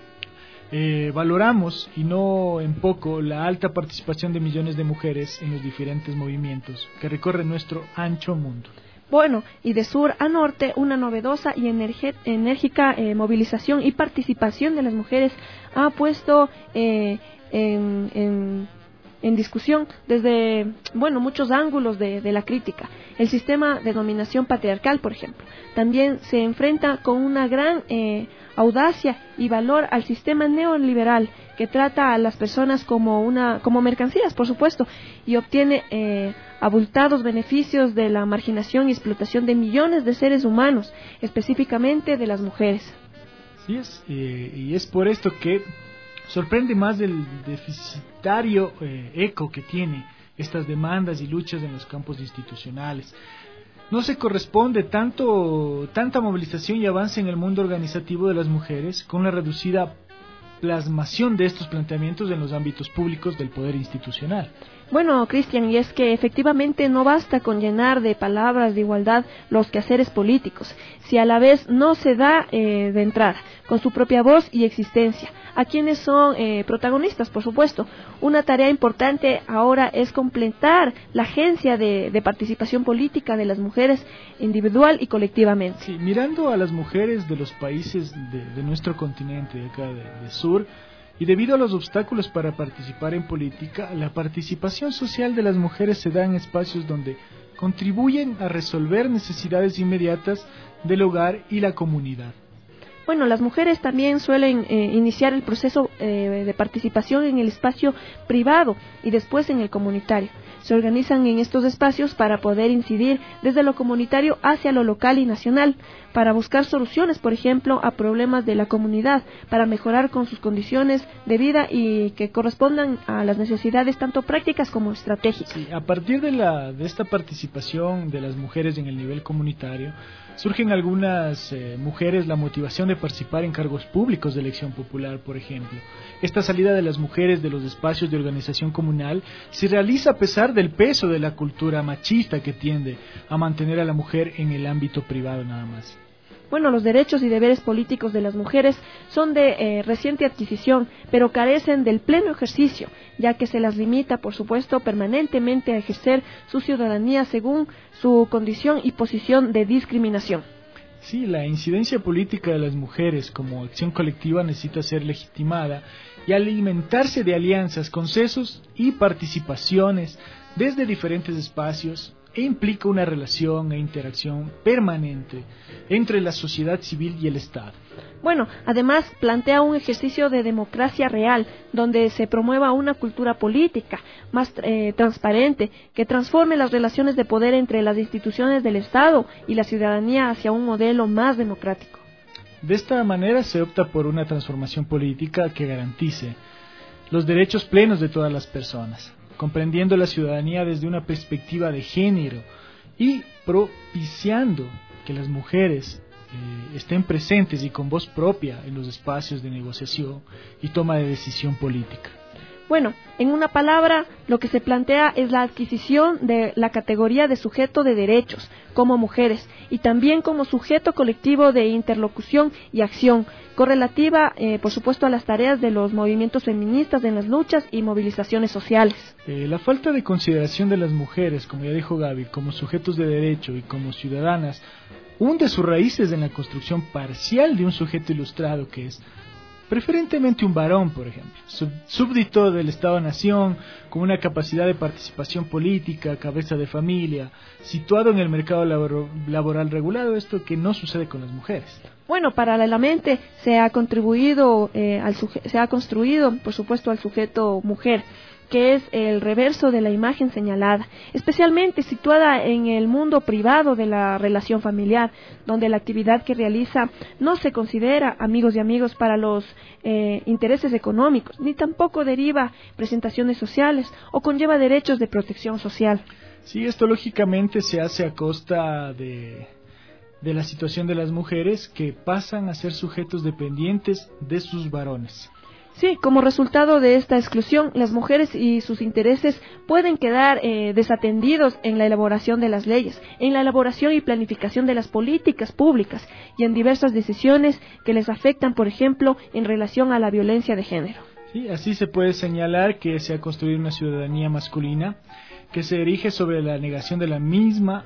Valoramos, y no en poco, la alta participación de millones de mujeres en los diferentes movimientos que recorren nuestro ancho mundo. Bueno, y de sur a norte, una novedosa y enérgica movilización y participación de las mujeres ha puesto en discusión desde muchos ángulos de la crítica. El sistema de dominación patriarcal, por ejemplo, también se enfrenta con una gran audacia y valor al sistema neoliberal que trata a las personas como mercancías, por supuesto, y obtiene abultados beneficios de la marginación y explotación de millones de seres humanos, específicamente de las mujeres. Sí es, y es por esto que sorprende más el deficitario eco que tiene estas demandas y luchas en los campos institucionales. No se corresponde tanta movilización y avance en el mundo organizativo de las mujeres con la reducida plasmación de estos planteamientos en los ámbitos públicos del poder institucional. Bueno, Cristian, y es que efectivamente no basta con llenar de palabras de igualdad los quehaceres políticos, si a la vez no se da de entrada, con su propia voz y existencia, a quienes son protagonistas, por supuesto. Una tarea importante ahora es completar la agencia de participación política de las mujeres individual y colectivamente. Sí, mirando a las mujeres de los países de nuestro continente, de acá de sur, y debido a los obstáculos para participar en política, la participación social de las mujeres se da en espacios donde contribuyen a resolver necesidades inmediatas del hogar y la comunidad. Bueno, las mujeres también suelen iniciar el proceso de participación en el espacio privado y después en el comunitario. Se organizan en estos espacios para poder incidir desde lo comunitario hacia lo local y nacional, para buscar soluciones, por ejemplo, a problemas de la comunidad, para mejorar con sus condiciones de vida y que correspondan a las necesidades tanto prácticas como estratégicas. Sí, a partir de esta participación de las mujeres en el nivel comunitario, surgen algunas mujeres la motivación de participar en cargos públicos de elección popular, por ejemplo. Esta salida de las mujeres de los espacios de organización comunal se realiza a pesar del peso de la cultura machista que tiende a mantener a la mujer en el ámbito privado nada más. Bueno, los derechos y deberes políticos de las mujeres son de reciente adquisición, pero carecen del pleno ejercicio, ya que se las limita, por supuesto, permanentemente a ejercer su ciudadanía según su condición y posición de discriminación. Sí, la incidencia política de las mujeres como acción colectiva necesita ser legitimada y alimentarse de alianzas, consensos y participaciones desde diferentes espacios, e implica una relación e interacción permanente entre la sociedad civil y el Estado. Bueno, además plantea un ejercicio de democracia real, donde se promueva una cultura política más transparente, que transforme las relaciones de poder entre las instituciones del Estado y la ciudadanía hacia un modelo más democrático. De esta manera se opta por una transformación política que garantice los derechos plenos de todas las personas, comprendiendo la ciudadanía desde una perspectiva de género y propiciando que las mujeres estén presentes y con voz propia en los espacios de negociación y toma de decisión política. Bueno, en una palabra, lo que se plantea es la adquisición de la categoría de sujeto de derechos como mujeres y también como sujeto colectivo de interlocución y acción, correlativa, por supuesto, a las tareas de los movimientos feministas en las luchas y movilizaciones sociales. La falta de consideración de las mujeres, como ya dijo Gaby, como sujetos de derecho y como ciudadanas, hunde sus raíces en la construcción parcial de un sujeto ilustrado que es preferentemente un varón, por ejemplo, súbdito del Estado-Nación, con una capacidad de participación política, cabeza de familia, situado en el mercado laboral regulado, esto que no sucede con las mujeres. Bueno, paralelamente se ha construido, por supuesto, al sujeto mujer, que es el reverso de la imagen señalada, especialmente situada en el mundo privado de la relación familiar, donde la actividad que realiza no se considera, amigos y amigos, para los intereses económicos, ni tampoco deriva presentaciones sociales o conlleva derechos de protección social. Sí, esto lógicamente se hace a costa de la situación de las mujeres que pasan a ser sujetos dependientes de sus varones. Sí, como resultado de esta exclusión, las mujeres y sus intereses pueden quedar desatendidos en la elaboración de las leyes, en la elaboración y planificación de las políticas públicas y en diversas decisiones que les afectan, por ejemplo, en relación a la violencia de género. Sí, así se puede señalar que se ha construido una ciudadanía masculina que se erige sobre la negación de la misma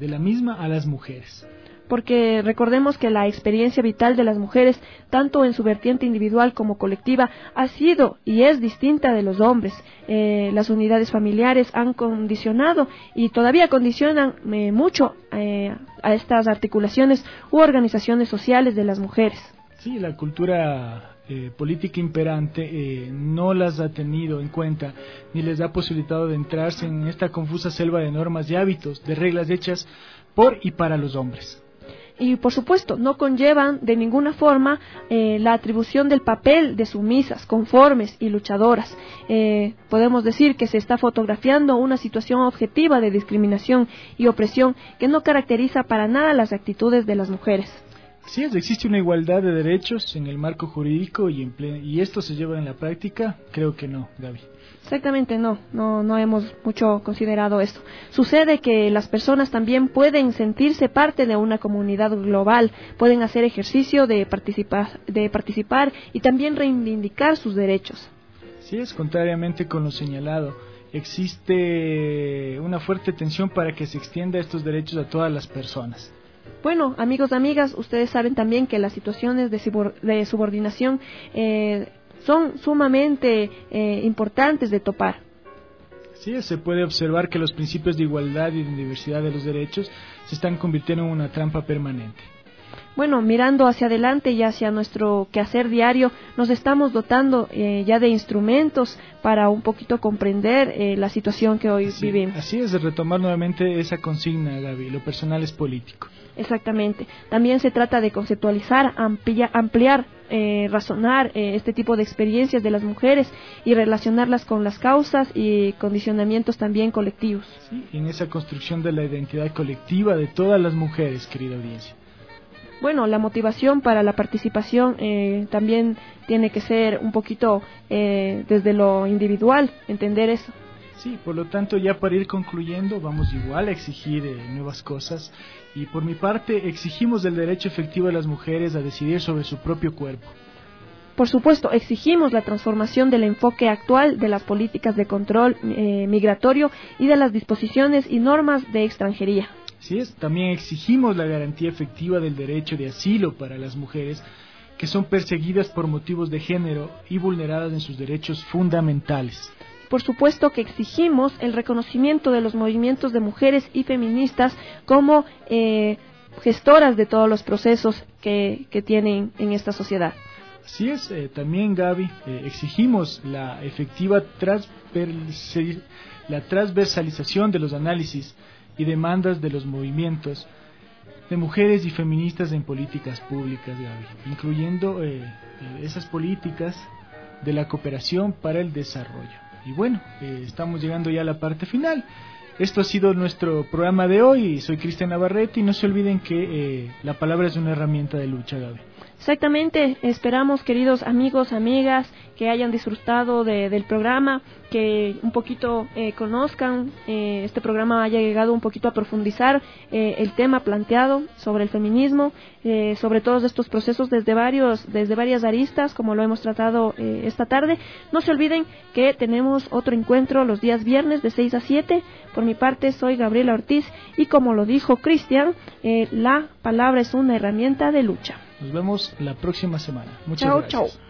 a las mujeres. Porque recordemos que la experiencia vital de las mujeres, tanto en su vertiente individual como colectiva, ha sido y es distinta de los hombres. Las unidades familiares han condicionado y todavía condicionan mucho a estas articulaciones u organizaciones sociales de las mujeres. Sí, la cultura política imperante no las ha tenido en cuenta ni les ha posibilitado de entrarse en esta confusa selva de normas y hábitos, de reglas hechas por y para los hombres. Y por supuesto no conllevan de ninguna forma la atribución del papel de sumisas, conformes y luchadoras. Podemos decir que se está fotografiando una situación objetiva de discriminación y opresión que no caracteriza para nada las actitudes de las mujeres. Así es, existe una igualdad de derechos en el marco jurídico y esto se lleva en la práctica. Creo que no, Gaby. Exactamente, no hemos mucho considerado esto. Sucede que las personas también pueden sentirse parte de una comunidad global, pueden hacer ejercicio de participar y también reivindicar sus derechos. Sí, es contrariamente con lo señalado. Existe una fuerte tensión para que se extienda estos derechos a todas las personas. Bueno, amigos, amigas, ustedes saben también que las situaciones de subordinación son sumamente importantes de topar. Sí, se puede observar que los principios de igualdad y de diversidad de los derechos se están convirtiendo en una trampa permanente. Bueno, mirando hacia adelante y hacia nuestro quehacer diario, nos estamos dotando ya de instrumentos para un poquito comprender la situación que hoy vivimos. Así es, de retomar nuevamente esa consigna, Gaby, lo personal es político. Exactamente. También se trata de conceptualizar, ampliar, razonar este tipo de experiencias de las mujeres y relacionarlas con las causas y condicionamientos también colectivos. Sí, en esa construcción de la identidad colectiva de todas las mujeres, querida audiencia. Bueno, la motivación para la participación también tiene que ser un poquito desde lo individual, entender eso. Sí, por lo tanto, ya para ir concluyendo, vamos igual a exigir nuevas cosas y por mi parte exigimos el derecho efectivo de las mujeres a decidir sobre su propio cuerpo. Por supuesto, exigimos la transformación del enfoque actual de las políticas de control migratorio y de las disposiciones y normas de extranjería. Así es, también exigimos la garantía efectiva del derecho de asilo para las mujeres que son perseguidas por motivos de género y vulneradas en sus derechos fundamentales. Por supuesto que exigimos el reconocimiento de los movimientos de mujeres y feministas como gestoras de todos los procesos que tienen en esta sociedad. Así es, también Gaby, exigimos la efectiva transversalización de los análisis y demandas de los movimientos de mujeres y feministas en políticas públicas, Gaby, incluyendo esas políticas de la cooperación para el desarrollo. Y bueno, estamos llegando ya a la parte final. Esto ha sido nuestro programa de hoy. Soy Cristian Navarrete y no se olviden que la palabra es una herramienta de lucha, Gaby. Exactamente, esperamos, queridos amigos, amigas, que hayan disfrutado del programa, que un poquito conozcan, este programa haya llegado un poquito a profundizar el tema planteado sobre el feminismo, sobre todos estos procesos desde varias aristas, como lo hemos tratado esta tarde. No se olviden que tenemos otro encuentro los días viernes de 6 a 7. Por mi parte, soy Gabriela Ortiz y como lo dijo Cristian, la palabra es una herramienta de lucha. Nos vemos la próxima semana. Muchas gracias. Chao.